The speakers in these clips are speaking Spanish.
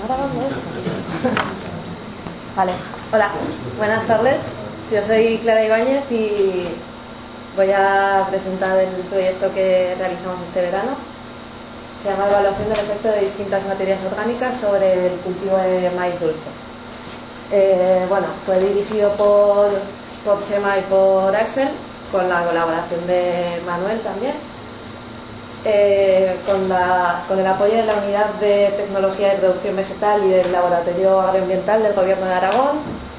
grabando esto? Vale, hola, buenas tardes. Yo soy Clara Ibáñez y voy a presentar el proyecto que realizamos este verano. Se llama Evaluación del efecto de distintas materias orgánicas sobre el cultivo de maíz dulce. Bueno, fue dirigido por Chema y por Axel, con la colaboración de Manuel también. Con el apoyo de la Unidad de Tecnología de Producción Vegetal y del Laboratorio Agroambiental del Gobierno de Aragón.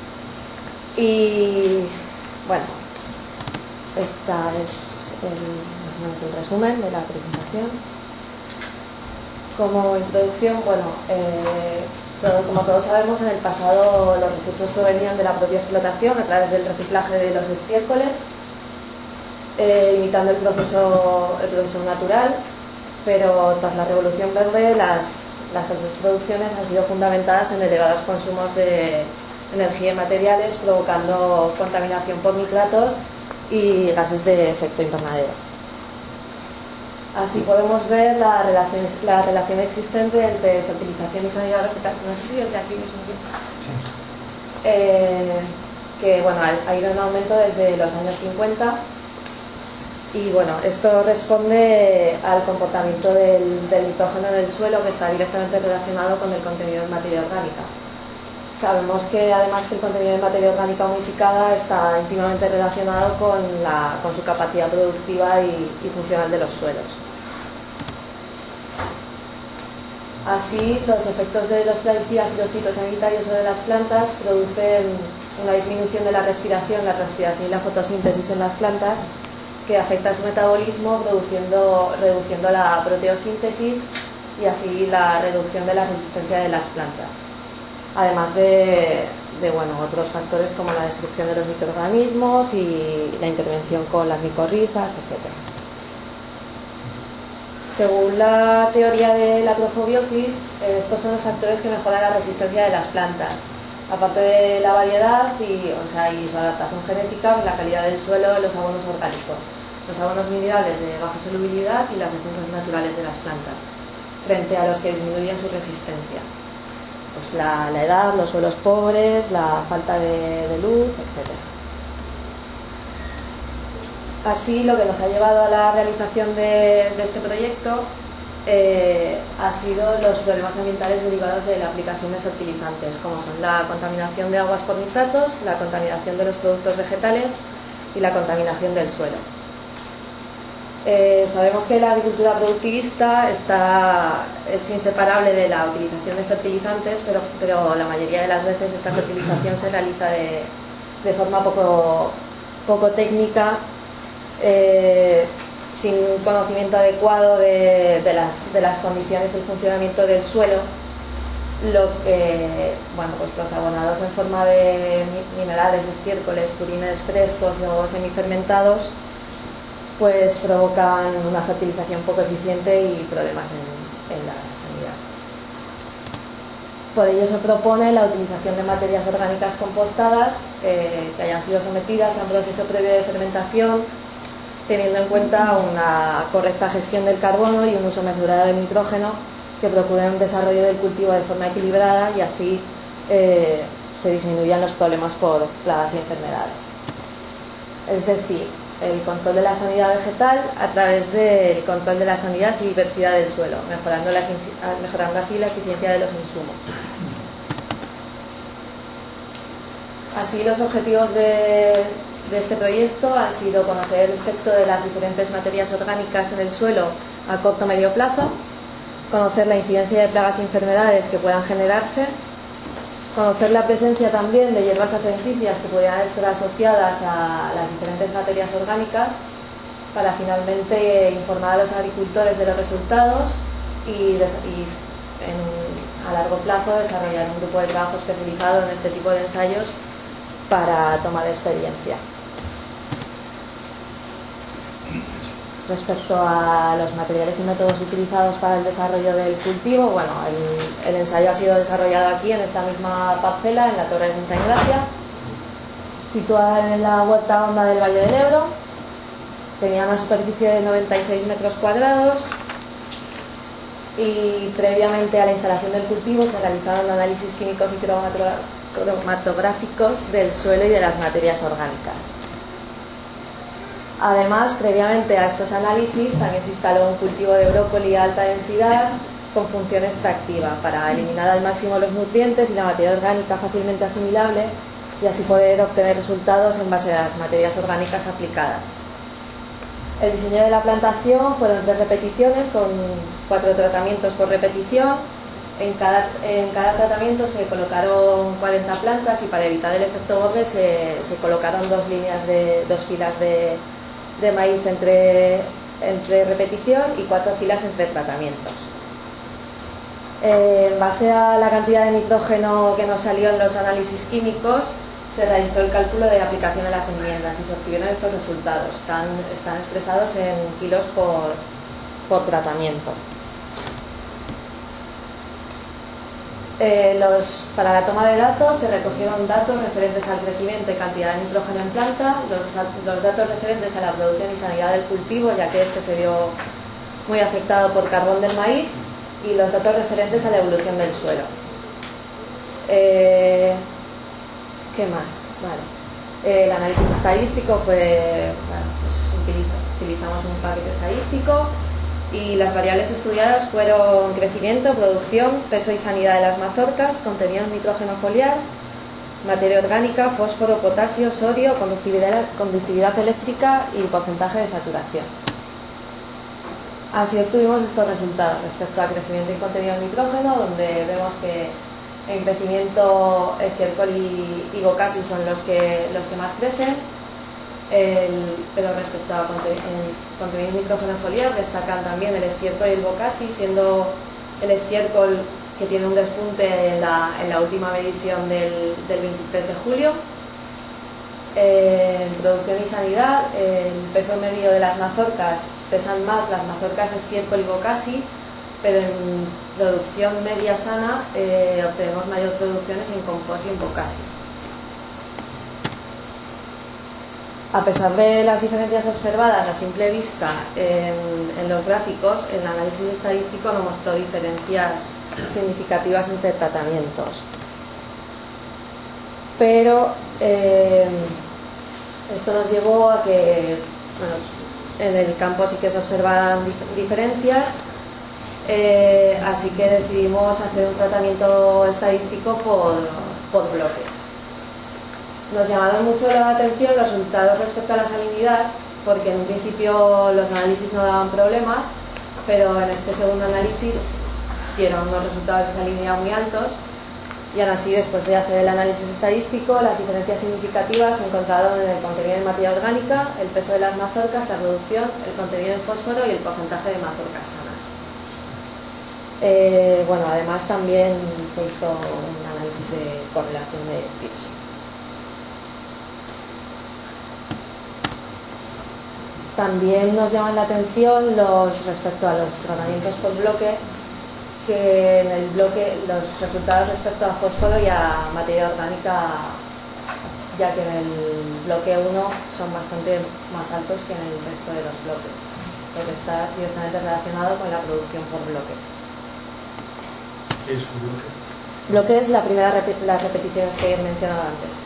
Y bueno, esta es más o menos el resumen de la presentación. Como introducción, bueno, como todos sabemos, en el pasado los recursos provenían de la propia explotación a través del reciclaje de los estiércoles, imitando el proceso natural, pero tras la Revolución Verde las altas producciones han sido fundamentadas en elevados consumos de energía y materiales, provocando contaminación por nitratos y gases de efecto invernadero. Así podemos ver la relación existente entre fertilización y sanidad vegetal. No sé si desde aquí mismo. Que bueno, ha ido en aumento desde los años 50. Y bueno, esto responde al comportamiento del nitrógeno en el suelo, que está directamente relacionado con el contenido en materia orgánica. Sabemos que además que el contenido en materia orgánica humificada está íntimamente relacionado con su capacidad productiva y funcional de los suelos. Así, los efectos de los plaguicidas y los fitosanitarios sobre las plantas producen una disminución de la respiración, la transpiración y la fotosíntesis en las plantas, que afecta a su metabolismo, reduciendo la proteosíntesis y así la reducción de la resistencia de las plantas. Además de otros factores como la destrucción de los microorganismos y la intervención con las micorrizas, etc. Según la teoría de la trofobiosis, estos son los factores que mejoran la resistencia de las plantas, aparte de la variedad y su adaptación genética, la calidad del suelo y los abonos orgánicos, los abonos minerales de baja solubilidad y las defensas naturales de las plantas, frente a los que disminuyen su resistencia. Pues la edad, los suelos pobres, la falta de luz, etc. Así, lo que nos ha llevado a la realización de este proyecto ha sido los problemas ambientales derivados de la aplicación de fertilizantes, como son la contaminación de aguas por nitratos, la contaminación de los productos vegetales y la contaminación del suelo. Sabemos que la agricultura productivista es inseparable de la utilización de fertilizantes, pero la mayoría de las veces esta fertilización se realiza de forma poco técnica, sin conocimiento adecuado de las condiciones y el funcionamiento del suelo, lo que pues los abonados en forma de minerales, estiércoles, purines frescos o semifermentados pues provocan una fertilización poco eficiente y problemas en la sanidad. Por ello se propone la utilización de materias orgánicas compostadas que hayan sido sometidas a un proceso previo de fermentación, teniendo en cuenta una correcta gestión del carbono y un uso mesurado del nitrógeno, que procuren un desarrollo del cultivo de forma equilibrada y así se disminuyan los problemas por plagas y enfermedades. Es decir, el control de la sanidad vegetal a través del control de la sanidad y diversidad del suelo, mejorando así la eficiencia de los insumos. Así, los objetivos de este proyecto han sido conocer el efecto de las diferentes materias orgánicas en el suelo a corto o medio plazo, conocer la incidencia de plagas y enfermedades que puedan generarse, conocer la presencia también de hierbas adventicias que podrían estar asociadas a las diferentes materias orgánicas, para finalmente informar a los agricultores de los resultados y a largo plazo desarrollar un grupo de trabajo especializado en este tipo de ensayos para toma de experiencia. Respecto a los materiales y métodos utilizados para el desarrollo del cultivo, el ensayo ha sido desarrollado aquí en esta misma parcela, en la Torre de Santa Engracia, situada en la huerta honda del Valle del Ebro. Tenía una superficie de 96 metros cuadrados y previamente a la instalación del cultivo se realizaron análisis químicos y cromatográficos del suelo y de las materias orgánicas. Además, previamente a estos análisis también se instaló un cultivo de brócoli a alta densidad con función extractiva para eliminar al máximo los nutrientes y la materia orgánica fácilmente asimilable y así poder obtener resultados en base a las materias orgánicas aplicadas. El diseño de la plantación fueron 3 repeticiones con 4 tratamientos por repetición. En cada tratamiento se colocaron 40 plantas y para evitar el efecto borde se colocaron 2 filas de maíz entre repetición y 4 filas entre tratamientos. En base a la cantidad de nitrógeno que nos salió en los análisis químicos, se realizó el cálculo de aplicación de las enmiendas y se obtuvieron estos resultados. Están expresados en kilos por tratamiento. Para la toma de datos se recogieron datos referentes al crecimiento y cantidad de nitrógeno en planta, los datos referentes a la producción y sanidad del cultivo, ya que este se vio muy afectado por carbón del maíz, y los datos referentes a la evolución del suelo. ¿Qué más? Vale. El análisis estadístico fue, utilizamos un paquete estadístico y las variables estudiadas fueron crecimiento, producción, peso y sanidad de las mazorcas, contenido en nitrógeno foliar, materia orgánica, fósforo, potasio, sodio, conductividad eléctrica y porcentaje de saturación. Así obtuvimos estos resultados respecto a crecimiento y contenido en nitrógeno, donde vemos que en crecimiento estiércol y bocasis son los que más crecen, pero respecto a contenido en nitrógeno foliar destacan también el estiércol y el bocasis, siendo el estiércol que tiene un despunte en la última medición del 23 de julio. En producción y sanidad, el peso medio de las mazorcas pesan más las mazorcas de estiércol y bocasi, pero en producción media sana obtenemos mayor producciones en compost y en bocasi. A pesar de las diferencias observadas a simple vista en los gráficos, el análisis estadístico no mostró diferencias significativas entre tratamientos. Pero esto nos llevó a que en el campo sí que se observan diferencias, así que decidimos hacer un tratamiento estadístico por bloques. Nos llamaron mucho la atención los resultados respecto a la salinidad, porque en un principio los análisis no daban problemas, pero en este segundo análisis dieron unos resultados de salinidad muy altos. Y aún así, después de hacer el análisis estadístico, las diferencias significativas se encontraron en el contenido de materia orgánica, el peso de las mazorcas, la producción, el contenido en fósforo y el porcentaje de mazorcas sanas. Además también se hizo un análisis de correlación de pitch. También nos llaman la atención respecto a los tratamientos por bloque, que en el bloque los resultados respecto a fósforo y a materia orgánica, ya que en el bloque 1 son bastante más altos que en el resto de los bloques, lo que está directamente relacionado con la producción por bloque. ¿Qué es un bloque? Bloque es las repeticiones que he mencionado antes.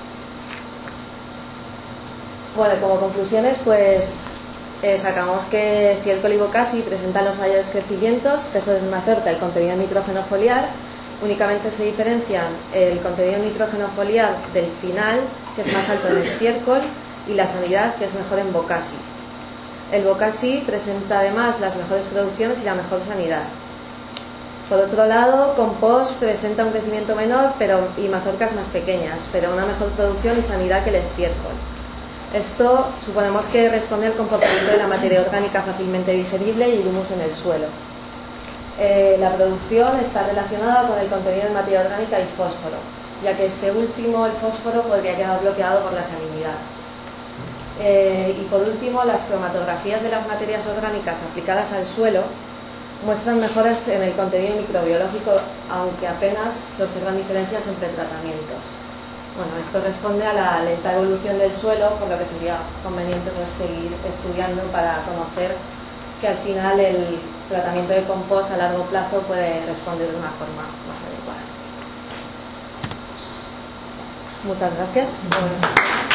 Bueno, como conclusiones, pues sacamos que estiércol y bocasi presentan los mayores crecimientos, peso de mazorca y contenido de nitrógeno foliar. Únicamente se diferencian el contenido de nitrógeno foliar del final, que es más alto en estiércol, y la sanidad, que es mejor en bocasi. El bocasi presenta además las mejores producciones y la mejor sanidad. Por otro lado, compost presenta un crecimiento menor y mazorcas más pequeñas, pero una mejor producción y sanidad que el estiércol. Esto suponemos que responde al comportamiento de la materia orgánica fácilmente digerible y el humus en el suelo. La producción está relacionada con el contenido de materia orgánica y fósforo, ya que este último, el fósforo, podría quedar bloqueado por la salinidad. Y por último, las cromatografías de las materias orgánicas aplicadas al suelo muestran mejoras en el contenido microbiológico, aunque apenas se observan diferencias entre tratamientos. Bueno, esto responde a la lenta evolución del suelo, por lo que sería conveniente seguir estudiando para conocer que al final el tratamiento de compost a largo plazo puede responder de una forma más adecuada. Muchas gracias.